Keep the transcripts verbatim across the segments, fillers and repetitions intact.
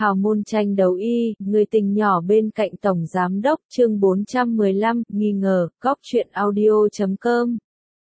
Hào môn tranh đấu y, người tình nhỏ bên cạnh Tổng Giám Đốc, chương bốn trăm mười lăm, nghi ngờ, góc truyện audio chấm com.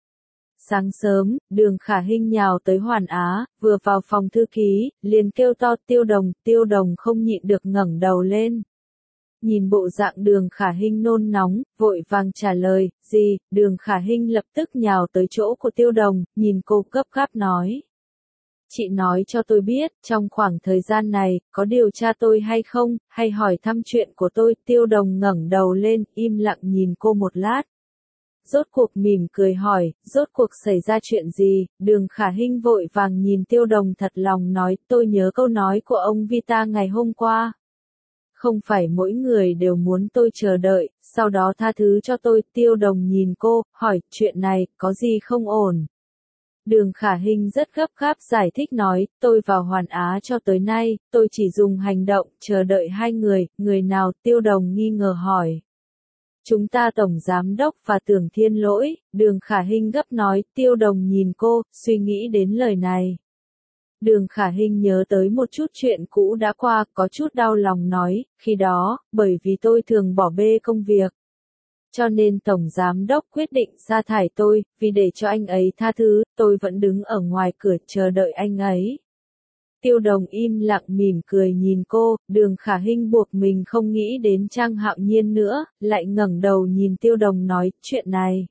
Sáng sớm, Đường Khả Hinh nhào tới Hoàn Á, vừa vào phòng thư ký, liền kêu to Tiêu Đồng, Tiêu Đồng không nhịn được ngẩng đầu lên. Nhìn bộ dạng Đường Khả Hinh nôn nóng, vội vàng trả lời, gì, Đường Khả Hinh lập tức nhào tới chỗ của Tiêu Đồng, nhìn cô gấp gáp nói. Chị nói cho tôi biết, trong khoảng thời gian này, có điều tra tôi hay không, hay hỏi thăm chuyện của tôi. Tiêu Đồng ngẩng đầu lên, im lặng nhìn cô một lát. Rốt cuộc mỉm cười hỏi, rốt cuộc xảy ra chuyện gì? Đường Khả Hinh vội vàng nhìn Tiêu Đồng thật lòng nói, tôi nhớ câu nói của ông Vita ngày hôm qua. Không phải mỗi người đều muốn tôi chờ đợi, sau đó tha thứ cho tôi. Tiêu Đồng nhìn cô, hỏi, chuyện này, có gì không ổn? Đường Khả Hinh rất gấp gáp giải thích nói, tôi vào Hoàn Á cho tới nay, tôi chỉ dùng hành động, chờ đợi hai người, người nào? Tiêu Đồng nghi ngờ hỏi. Chúng ta Tổng Giám Đốc và Tưởng Thiên Lỗi, Đường Khả Hinh gấp nói. Tiêu Đồng nhìn cô, suy nghĩ đến lời này. Đường Khả Hinh nhớ tới một chút chuyện cũ đã qua, có chút đau lòng nói, khi đó, bởi vì tôi thường bỏ bê công việc. Cho nên Tổng Giám Đốc quyết định sa thải tôi, vì để cho anh ấy tha thứ, tôi vẫn đứng ở ngoài cửa chờ đợi anh ấy. Tiêu Đồng im lặng mỉm cười nhìn cô, Đường Khả Hinh buộc mình không nghĩ đến Trang Hạo Nhiên nữa, lại ngẩng đầu nhìn Tiêu Đồng nói, chuyện này.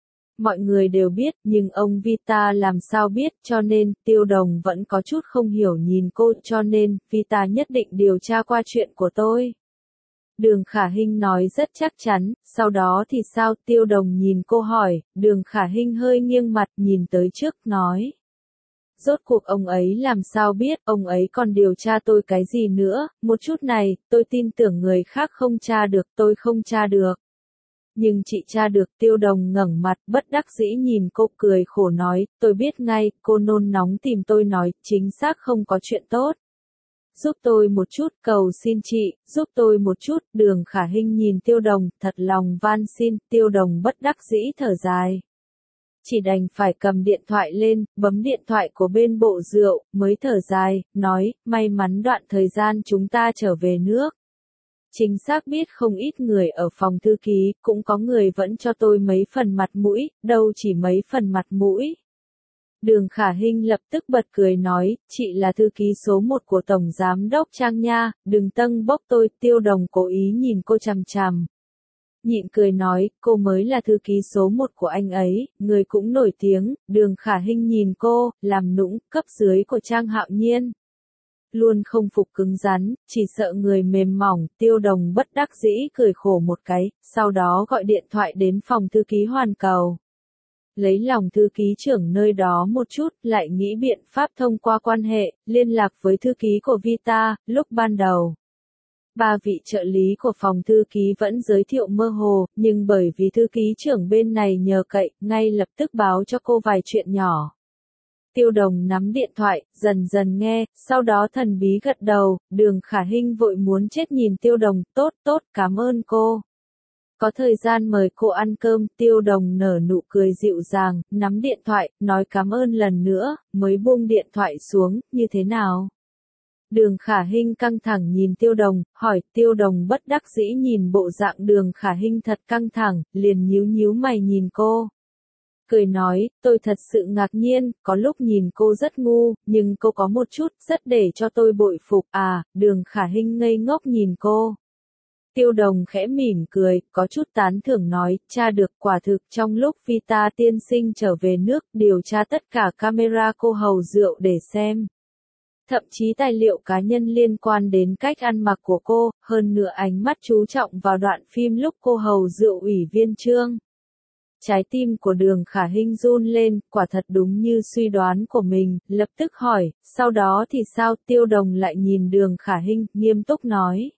Mọi người đều biết, nhưng ông Vita làm sao biết, cho nên, Tiêu Đồng vẫn có chút không hiểu nhìn cô, cho nên, Vita nhất định điều tra qua chuyện của tôi. Đường Khả Hinh nói rất chắc chắn, sau đó thì sao? Tiêu Đồng nhìn cô hỏi, Đường Khả Hinh hơi nghiêng mặt nhìn tới trước, nói. Rốt cuộc ông ấy làm sao biết, ông ấy còn điều tra tôi cái gì nữa, một chút này, tôi tin tưởng người khác không tra được, tôi không tra được. Nhưng chị tra được. Tiêu Đồng ngẩng mặt, bất đắc dĩ nhìn cô cười khổ nói, tôi biết ngay, cô nôn nóng tìm tôi nói, chính xác không có chuyện tốt. Giúp tôi một chút, cầu xin chị, giúp tôi một chút. Đường Khả Hinh nhìn Tiêu Đồng, thật lòng van xin. Tiêu Đồng bất đắc dĩ thở dài. Chỉ đành phải cầm điện thoại lên, bấm điện thoại của bên bộ rượu, mới thở dài, nói, may mắn đoạn thời gian chúng ta trở về nước. Chính xác biết không ít người ở phòng thư ký, cũng có người vẫn cho tôi mấy phần mặt mũi, đâu chỉ mấy phần mặt mũi. Đường Khả Hinh lập tức bật cười nói, chị là thư ký số một của Tổng Giám Đốc Trang nha, đừng tâng bốc tôi. Tiêu Đồng cố ý nhìn cô chằm chằm. Nhịn cười nói, cô mới là thư ký số một của anh ấy, người cũng nổi tiếng. Đường Khả Hinh nhìn cô, làm nũng, cấp dưới của Trang Hạo Nhiên. Luôn không phục cứng rắn, chỉ sợ người mềm mỏng. Tiêu Đồng bất đắc dĩ cười khổ một cái, sau đó gọi điện thoại đến phòng thư ký Hoàn Cầu. Lấy lòng thư ký trưởng nơi đó một chút, lại nghĩ biện pháp thông qua quan hệ, liên lạc với thư ký của Vita. Lúc ban đầu, ba vị trợ lý của phòng thư ký vẫn giới thiệu mơ hồ, nhưng bởi vì thư ký trưởng bên này nhờ cậy, ngay lập tức báo cho cô vài chuyện nhỏ. Tiêu Đồng nắm điện thoại, dần dần nghe, sau đó thần bí gật đầu. Đường Khả Hinh vội muốn chết nhìn Tiêu Đồng, tốt tốt, cảm ơn cô. Có thời gian mời cô ăn cơm. Tiêu Đồng nở nụ cười dịu dàng, nắm điện thoại, nói cảm ơn lần nữa, mới buông điện thoại xuống, như thế nào? Đường Khả Hinh căng thẳng nhìn Tiêu Đồng, hỏi. Tiêu Đồng bất đắc dĩ nhìn bộ dạng Đường Khả Hinh thật căng thẳng, liền nhíu nhíu mày nhìn cô. Cười nói, tôi thật sự ngạc nhiên, có lúc nhìn cô rất ngu, nhưng cô có một chút, rất để cho tôi bội phục. À, Đường Khả Hinh ngây ngốc nhìn cô. Tiêu Đồng khẽ mỉm cười, có chút tán thưởng nói, tra được. Quả thực trong lúc Vita tiên sinh trở về nước, điều tra tất cả camera cô hầu rượu để xem. Thậm chí tài liệu cá nhân liên quan đến cách ăn mặc của cô, hơn nữa ánh mắt chú trọng vào đoạn phim lúc cô hầu rượu Ủy viên Trương. Trái tim của Đường Khả Hinh run lên, quả thật đúng như suy đoán của mình, lập tức hỏi, sau đó thì sao? Tiêu Đồng lại nhìn Đường Khả Hinh, nghiêm túc nói.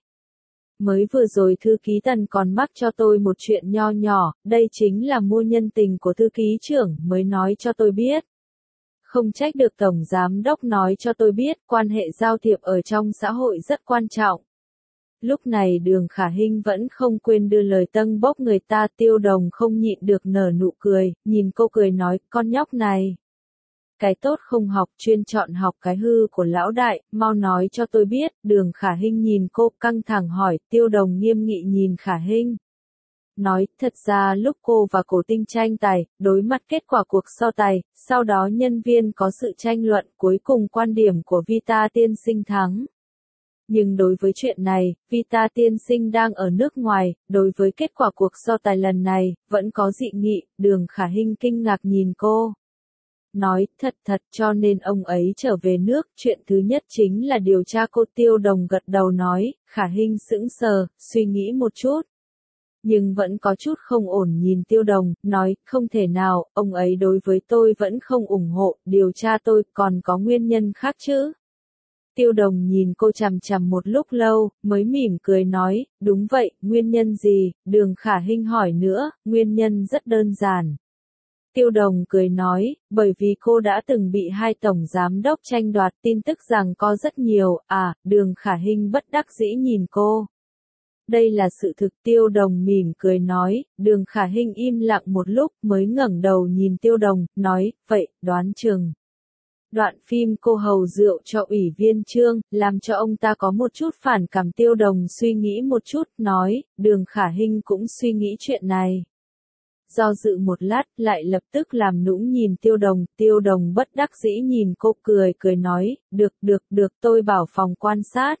Mới vừa rồi thư ký Tần còn mắc cho tôi một chuyện nho nhỏ, đây chính là mua nhân tình của thư ký trưởng, mới nói cho tôi biết. Không trách được Tổng Giám Đốc nói cho tôi biết, quan hệ giao thiệp ở trong xã hội rất quan trọng. Lúc này Đường Khả Hinh vẫn không quên đưa lời tâng bốc người ta. Tiêu Đồng không nhịn được nở nụ cười, nhìn cô cười nói, con nhóc này. cái tốt không học, chuyên chọn học cái hư của lão đại, mau nói cho tôi biết. Đường Khả Hinh nhìn cô căng thẳng hỏi, Tiêu Đồng nghiêm nghị nhìn Khả Hinh. Nói, thật ra lúc cô và Cổ Tinh tranh tài, đối mặt kết quả cuộc so tài, sau đó nhân viên có sự tranh luận, cuối cùng quan điểm của Vita tiên sinh thắng. Nhưng đối với chuyện này, Vita tiên sinh đang ở nước ngoài, đối với kết quả cuộc so tài lần này, vẫn có dị nghị. Đường Khả Hinh kinh ngạc nhìn cô. Nói, thật thật cho nên ông ấy trở về nước, chuyện thứ nhất chính là điều tra cô. Tiêu Đồng gật đầu nói. Khả Hinh sững sờ, suy nghĩ một chút. Nhưng vẫn có chút không ổn nhìn Tiêu Đồng, nói, không thể nào, ông ấy đối với tôi vẫn không ủng hộ, điều tra tôi, còn có nguyên nhân khác chứ? Tiêu Đồng nhìn cô chằm chằm một lúc lâu, mới mỉm cười nói, đúng vậy, nguyên nhân gì? Đường Khả Hinh hỏi nữa, nguyên nhân rất đơn giản. Tiêu Đồng cười nói, bởi vì cô đã từng bị hai tổng giám đốc tranh đoạt, tin tức rằng có rất nhiều, à, Đường Khả Hinh bất đắc dĩ nhìn cô. Đây là sự thực. Tiêu Đồng mỉm cười nói. Đường Khả Hinh im lặng một lúc mới ngẩng đầu nhìn Tiêu Đồng, nói, vậy, đoán chừng. Đoạn phim cô hầu rượu cho ủy viên Trương, làm cho ông ta có một chút phản cảm. Tiêu Đồng suy nghĩ một chút, nói, Đường Khả Hinh cũng suy nghĩ chuyện này. Do dự một lát, lại lập tức làm nũng nhìn Tiêu Đồng. Tiêu Đồng bất đắc dĩ nhìn cô cười cười nói, được được được, tôi bảo phòng quan sát.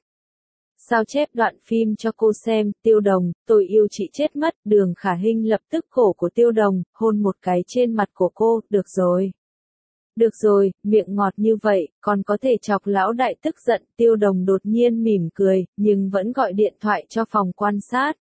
Sao chép đoạn phim cho cô xem. Tiêu Đồng, tôi yêu chị chết mất. Đường Khả Hinh lập tức cổ của Tiêu Đồng, hôn một cái trên mặt của cô, được rồi. Được rồi, miệng ngọt như vậy, còn có thể chọc lão đại tức giận. Tiêu Đồng đột nhiên mỉm cười, nhưng vẫn gọi điện thoại cho phòng quan sát.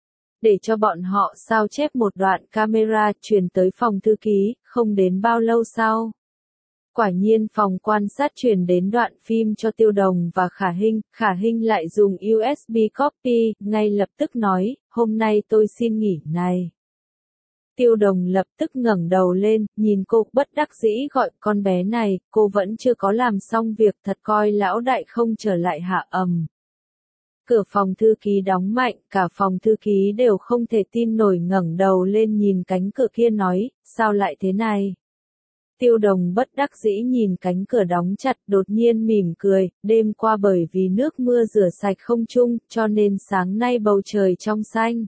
Để cho bọn họ sao chép một đoạn camera truyền tới phòng thư ký, không đến bao lâu sau. Quả nhiên phòng quan sát truyền đến đoạn phim cho Tiêu Đồng và Khả Hinh, Khả Hinh lại dùng u ét bê copy, ngay lập tức nói, hôm nay tôi xin nghỉ này. Tiêu Đồng lập tức ngẩng đầu lên, nhìn cô, bất đắc dĩ gọi, con bé này, cô vẫn chưa có làm xong việc, thật coi lão đại không trở lại hạ ầm. Cửa phòng thư ký đóng mạnh, cả phòng thư ký đều không thể tin nổi ngẩng đầu lên nhìn cánh cửa kia nói, sao lại thế này? Tiêu Đồng bất đắc dĩ nhìn cánh cửa đóng chặt, đột nhiên mỉm cười, đêm qua bởi vì nước mưa rửa sạch không trung, cho nên sáng nay bầu trời trong xanh.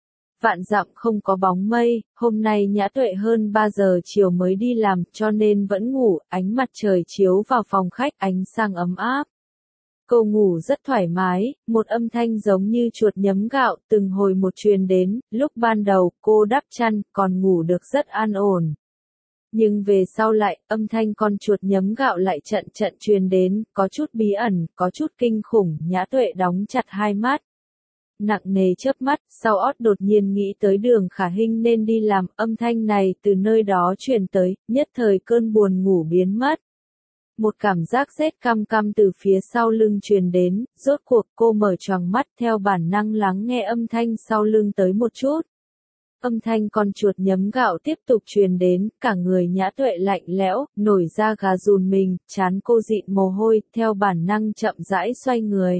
Vạn dặm không có bóng mây, hôm nay Nhã Tuệ hơn ba giờ chiều mới đi làm, cho nên vẫn ngủ, ánh mặt trời chiếu vào phòng khách, ánh sáng ấm áp. Cô ngủ rất thoải mái, một âm thanh giống như chuột nhấm gạo, từng hồi một truyền đến, lúc ban đầu, cô đắp chăn, còn ngủ được rất an ổn. Nhưng về sau lại, âm thanh con chuột nhấm gạo lại trận trận truyền đến, có chút bí ẩn, có chút kinh khủng. Nhã Tuệ đóng chặt hai mắt. Nặng nề chớp mắt, sau ót đột nhiên nghĩ tới Đường Khả Hinh nên đi làm, âm thanh này từ nơi đó truyền tới, nhất thời cơn buồn ngủ biến mất. Một cảm giác rét căm căm từ phía sau lưng truyền đến, rốt cuộc cô mở choàng mắt theo bản năng lắng nghe âm thanh sau lưng tới một chút. Âm thanh con chuột nhấm gạo tiếp tục truyền đến, cả người Nhã Tuệ lạnh lẽo, nổi da gà run mình, trán cô dịn mồ hôi, theo bản năng chậm rãi xoay người.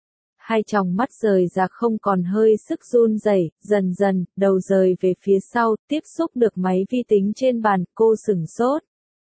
Hai tròng mắt rời ra không còn hơi sức run rẩy, dần dần, đầu rời về phía sau, tiếp xúc được máy vi tính trên bàn, cô sửng sốt.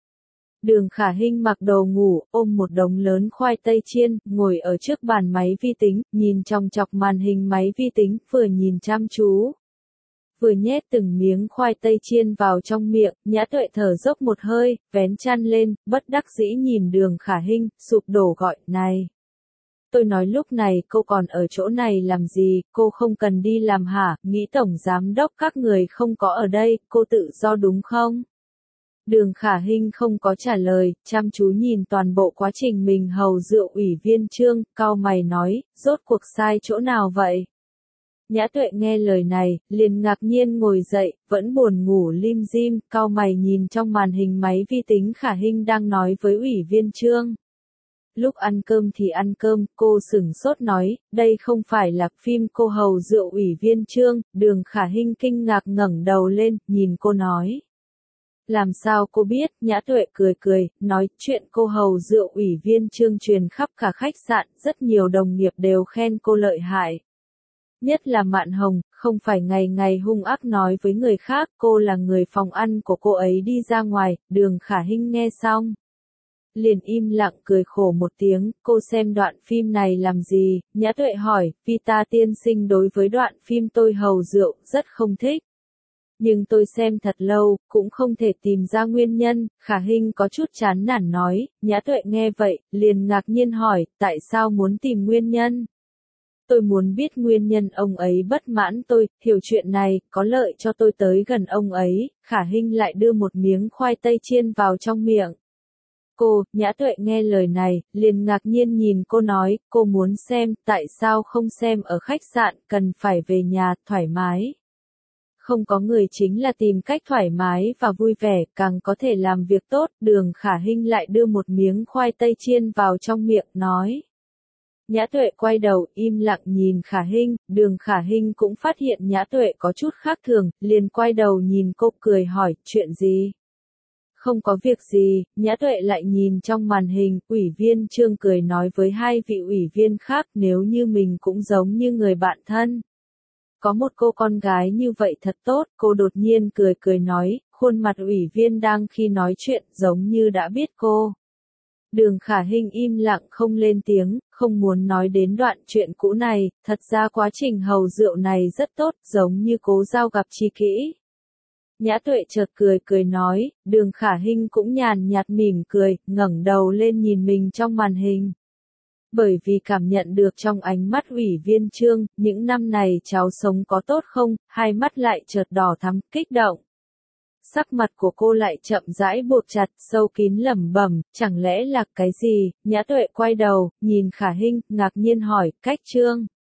Đường Khả Hinh mặc đồ ngủ, ôm một đống lớn khoai tây chiên, ngồi ở trước bàn máy vi tính, nhìn chòng chọc màn hình máy vi tính, vừa nhìn chăm chú. Vừa nhét từng miếng khoai tây chiên vào trong miệng, Nhã Tuệ thở dốc một hơi, vén chăn lên, bất đắc dĩ nhìn Đường Khả Hinh, sụp đổ gọi, này. Tôi nói lúc này cô còn ở chỗ này làm gì, cô không cần đi làm hả, nghĩ tổng giám đốc các người không có ở đây, cô tự do đúng không? Đường Khả Hinh không có trả lời, chăm chú nhìn toàn bộ quá trình mình hầu rượu ủy viên Trương, cau mày nói, rốt cuộc sai chỗ nào vậy? Nhã Tuệ nghe lời này, liền ngạc nhiên ngồi dậy, vẫn buồn ngủ lim dim, cau mày nhìn trong màn hình máy vi tính. Khả Hinh đang nói với ủy viên Trương. Lúc ăn cơm thì ăn cơm, cô sửng sốt nói, đây không phải là phim cô hầu rượu ủy viên Trương. Đường Khả Hinh kinh ngạc ngẩng đầu lên, nhìn cô nói. Làm sao cô biết? Nhã Tuệ cười cười, nói, chuyện cô hầu rượu ủy viên Trương truyền khắp cả khách sạn, rất nhiều đồng nghiệp đều khen cô lợi hại. Nhất là Mạn Hồng, không phải ngày ngày hung ác nói với người khác, cô là người phòng ăn của cô ấy đi ra ngoài. Đường Khả Hinh nghe xong. liền im lặng cười khổ một tiếng, cô xem đoạn phim này làm gì, Nhã Tuệ hỏi, vì ta tiên sinh đối với đoạn phim tôi hầu rượu, rất không thích. Nhưng tôi xem thật lâu, cũng không thể tìm ra nguyên nhân, Khả Hinh có chút chán nản nói, Nhã Tuệ nghe vậy, liền ngạc nhiên hỏi, tại sao muốn tìm nguyên nhân? Tôi muốn biết nguyên nhân ông ấy bất mãn tôi, hiểu chuyện này, có lợi cho tôi tới gần ông ấy, Khả Hinh lại đưa một miếng khoai tây chiên vào trong miệng. Cô, Nhã Tuệ nghe lời này, liền ngạc nhiên nhìn cô nói, cô muốn xem, tại sao không xem ở khách sạn, cần phải về nhà, thoải mái. Không có người chính là tìm cách thoải mái và vui vẻ, càng có thể làm việc tốt, Đường Khả Hinh lại đưa một miếng khoai tây chiên vào trong miệng, nói. Nhã Tuệ quay đầu, im lặng nhìn Khả Hinh, Đường Khả Hinh cũng phát hiện Nhã Tuệ có chút khác thường, liền quay đầu nhìn cô cười hỏi, chuyện gì? Không có việc gì, Nhã Tuệ lại nhìn trong màn hình, ủy viên Trương cười nói với hai vị ủy viên khác, nếu như mình cũng giống như người bạn thân. Có một cô con gái như vậy thật tốt, cô đột nhiên cười cười nói, khuôn mặt ủy viên đang khi nói chuyện giống như đã biết cô. Đường Khả Hinh im lặng không lên tiếng, không muốn nói đến đoạn chuyện cũ này, thật ra quá trình hầu rượu này rất tốt, giống như Cố Giao gặp tri kỷ. Nhã Tuệ chợt cười cười nói, Đường Khả Hinh cũng nhàn nhạt mỉm cười, ngẩng đầu lên nhìn mình trong màn hình. Bởi vì cảm nhận được trong ánh mắt ủy viên Trương, những năm này cháu sống có tốt không, hai mắt lại chợt đỏ thắm, kích động. Sắc mặt của cô lại chậm rãi buộc chặt, sâu kín lẩm bẩm, chẳng lẽ là cái gì, Nhã Tuệ quay đầu, nhìn Khả Hinh, ngạc nhiên hỏi, cách Trương.